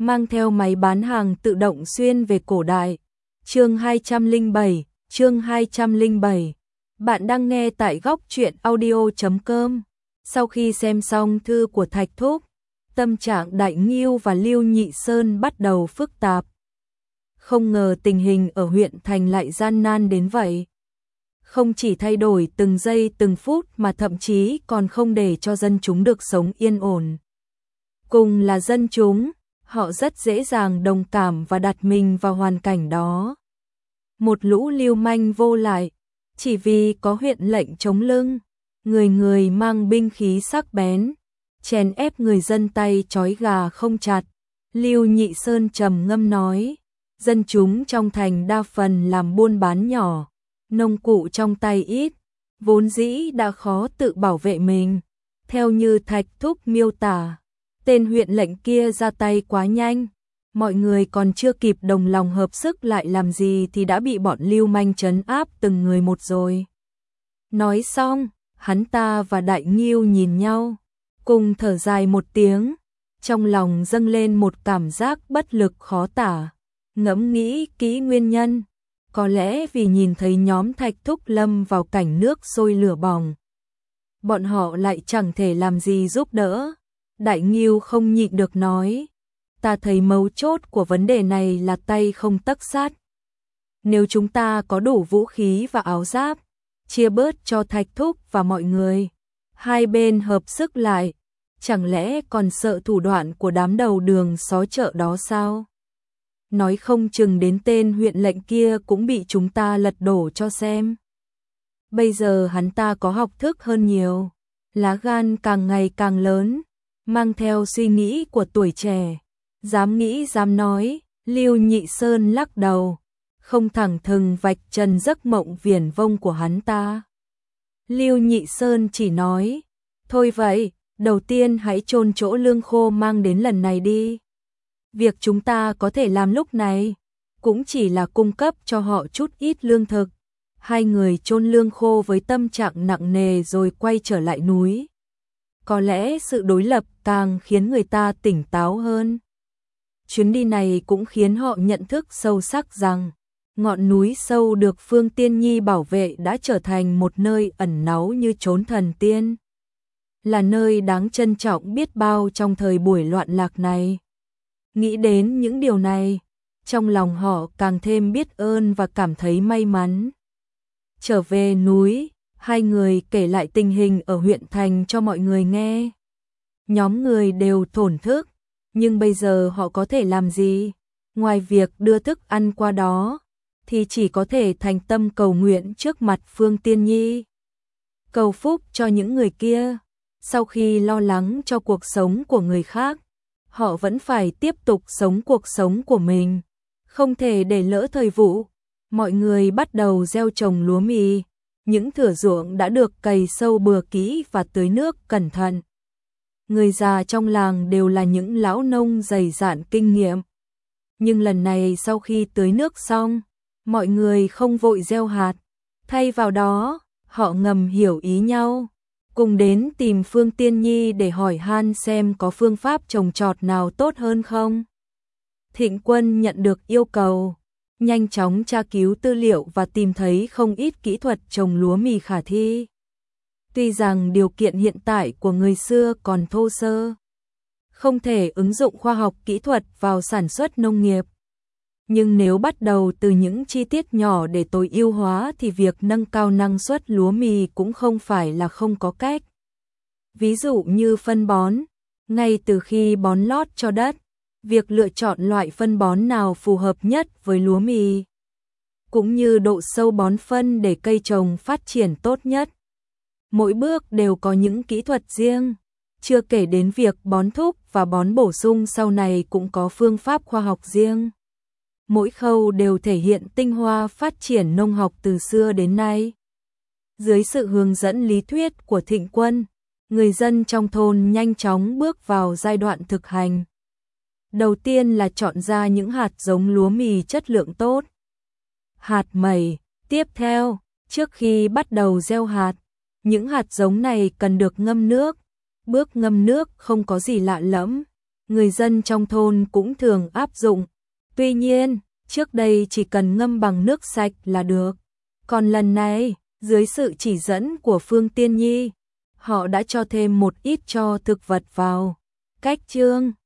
mang theo máy bán hàng tự động xuyên về cổ đại. Chương 207. Bạn đang nghe tại góc truyện audio.com. Sau khi xem xong thư của Thạch Thúc, tâm trạng Đại Ngưu và Lưu Nhị Sơn bắt đầu phức tạp. Không ngờ tình hình ở huyện thành lại gian nan đến vậy. Không chỉ thay đổi từng giây từng phút mà thậm chí còn không để cho dân chúng được sống yên ổn. Cùng là dân chúng, họ rất dễ dàng đồng cảm và đặt mình vào hoàn cảnh đó. Một lũ lưu manh vô lại, chỉ vì có huyện lệnh chống lưng, người người mang binh khí sắc bén, chèn ép người dân tay trói gà không chặt. Lưu Nhị Sơn trầm ngâm nói, dân chúng trong thành đa phần làm buôn bán nhỏ, nông cụ trong tay ít, vốn dĩ đã khó tự bảo vệ mình. Theo như Thạch Thúc miêu tả, tên huyện lệnh kia ra tay quá nhanh, mọi người còn chưa kịp đồng lòng hợp sức lại làm gì thì đã bị bọn lưu manh trấn áp từng người một rồi. Nói xong, hắn ta và Đại Ngưu nhìn nhau, cùng thở dài một tiếng, trong lòng dâng lên một cảm giác bất lực khó tả. Ngẫm nghĩ kỹ nguyên nhân, có lẽ vì nhìn thấy nhóm Thạch Thúc lâm vào cảnh nước sôi lửa bỏng, bọn họ lại chẳng thể làm gì giúp đỡ. Đại Ngưu không nhịn được nói, ta thấy mấu chốt của vấn đề này là tay không tấc sắt. Nếu chúng ta có đủ vũ khí và áo giáp, chia bớt cho Thạch Thúc và mọi người, hai bên hợp sức lại, chẳng lẽ còn sợ thủ đoạn của đám đầu đường xó chợ đó sao? Nói không chừng đến tên huyện lệnh kia cũng bị chúng ta lật đổ cho xem. Bây giờ hắn ta có học thức hơn nhiều, lá gan càng ngày càng lớn, mang theo suy nghĩ của tuổi trẻ, dám nghĩ dám nói. Lưu Nhị Sơn lắc đầu, không thẳng thừng vạch trần giấc mộng viển vông của hắn ta. Lưu Nhị Sơn chỉ nói, thôi vậy, đầu tiên hãy chôn chỗ lương khô mang đến lần này đi. Việc chúng ta có thể làm lúc này cũng chỉ là cung cấp cho họ chút ít lương thực. Hai người chôn lương khô với tâm trạng nặng nề rồi quay trở lại núi. Có lẽ sự đối lập càng khiến người ta tỉnh táo hơn. Chuyến đi này cũng khiến họ nhận thức sâu sắc rằng ngọn núi sâu được Phương Tiên Nhi bảo vệ đã trở thành một nơi ẩn náu như chốn thần tiên, là nơi đáng trân trọng biết bao trong thời buổi loạn lạc này. Nghĩ đến những điều này, trong lòng họ càng thêm biết ơn và cảm thấy may mắn. Trở về núi, hai người kể lại tình hình ở huyện thành cho mọi người nghe. Nhóm người đều thổn thức, nhưng bây giờ họ có thể làm gì? Ngoài việc đưa thức ăn qua đó, thì chỉ có thể thành tâm cầu nguyện trước mặt Phương Tiên Nhi, cầu phúc cho những người kia. Sau khi lo lắng cho cuộc sống của người khác, họ vẫn phải tiếp tục sống cuộc sống của mình, không thể để lỡ thời vụ. Mọi người bắt đầu gieo trồng lúa mì, những thửa ruộng đã được cày sâu bừa kỹ và tưới nước cẩn thận. Người già trong làng đều là những lão nông dày dạn kinh nghiệm. Nhưng lần này sau khi tưới nước xong, mọi người không vội gieo hạt, thay vào đó, họ ngầm hiểu ý nhau, cùng đến tìm Phương Tiên Nhi để hỏi han xem có phương pháp trồng trọt nào tốt hơn không. Thịnh Quân nhận được yêu cầu, nhanh chóng tra cứu tư liệu và tìm thấy không ít kỹ thuật trồng lúa mì khả thi. Tuy rằng điều kiện hiện tại của người xưa còn thô sơ, không thể ứng dụng khoa học kỹ thuật vào sản xuất nông nghiệp, nhưng nếu bắt đầu từ những chi tiết nhỏ để tối ưu hóa thì việc nâng cao năng suất lúa mì cũng không phải là không có cách. Ví dụ như phân bón, ngay từ khi bón lót cho đất, việc lựa chọn loại phân bón nào phù hợp nhất với lúa mì, cũng như độ sâu bón phân để cây trồng phát triển tốt nhất. Mỗi bước đều có những kỹ thuật riêng, chưa kể đến việc bón thúc và bón bổ sung sau này cũng có phương pháp khoa học riêng. Mỗi khâu đều thể hiện tinh hoa phát triển nông học từ xưa đến nay. Dưới sự hướng dẫn lý thuyết của Thịnh Quân, người dân trong thôn nhanh chóng bước vào giai đoạn thực hành. Đầu tiên là chọn ra những hạt giống lúa mì chất lượng tốt. Hạt mẩy, tiếp theo, trước khi bắt đầu gieo hạt, những hạt giống này cần được ngâm nước. Bước ngâm nước không có gì lạ lẫm, người dân trong thôn cũng thường áp dụng. Tuy nhiên, trước đây chỉ cần ngâm bằng nước sạch là được. Còn lần này, dưới sự chỉ dẫn của Phương Tiên Nhi, họ đã cho thêm một ít tro thực vật vào. Cách chương